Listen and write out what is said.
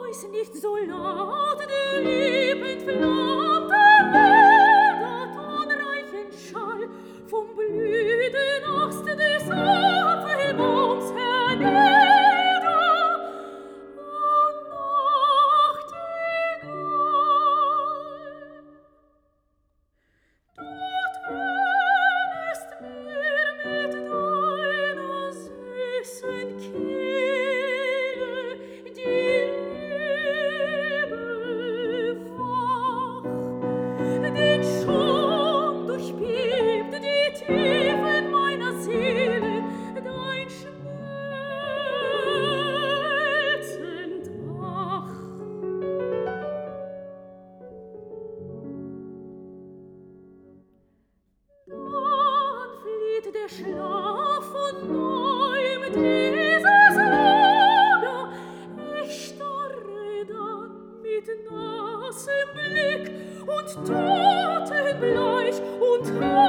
ist nicht so laut, der liebend flammte Leder, tonreichen Schall vom blühenden Ast des Apfelbaums hernieder. Und Nachtigall, dort wärmest mir mit deiner süßen Kehle die Liebe wach, denn schon durchbebt die Tiefen meiner Seele dein schmelzend Ach. Dann flieht der Schlaf von neuem dieses Lager. Ich starre dann mit nassem Blick und totenbleich und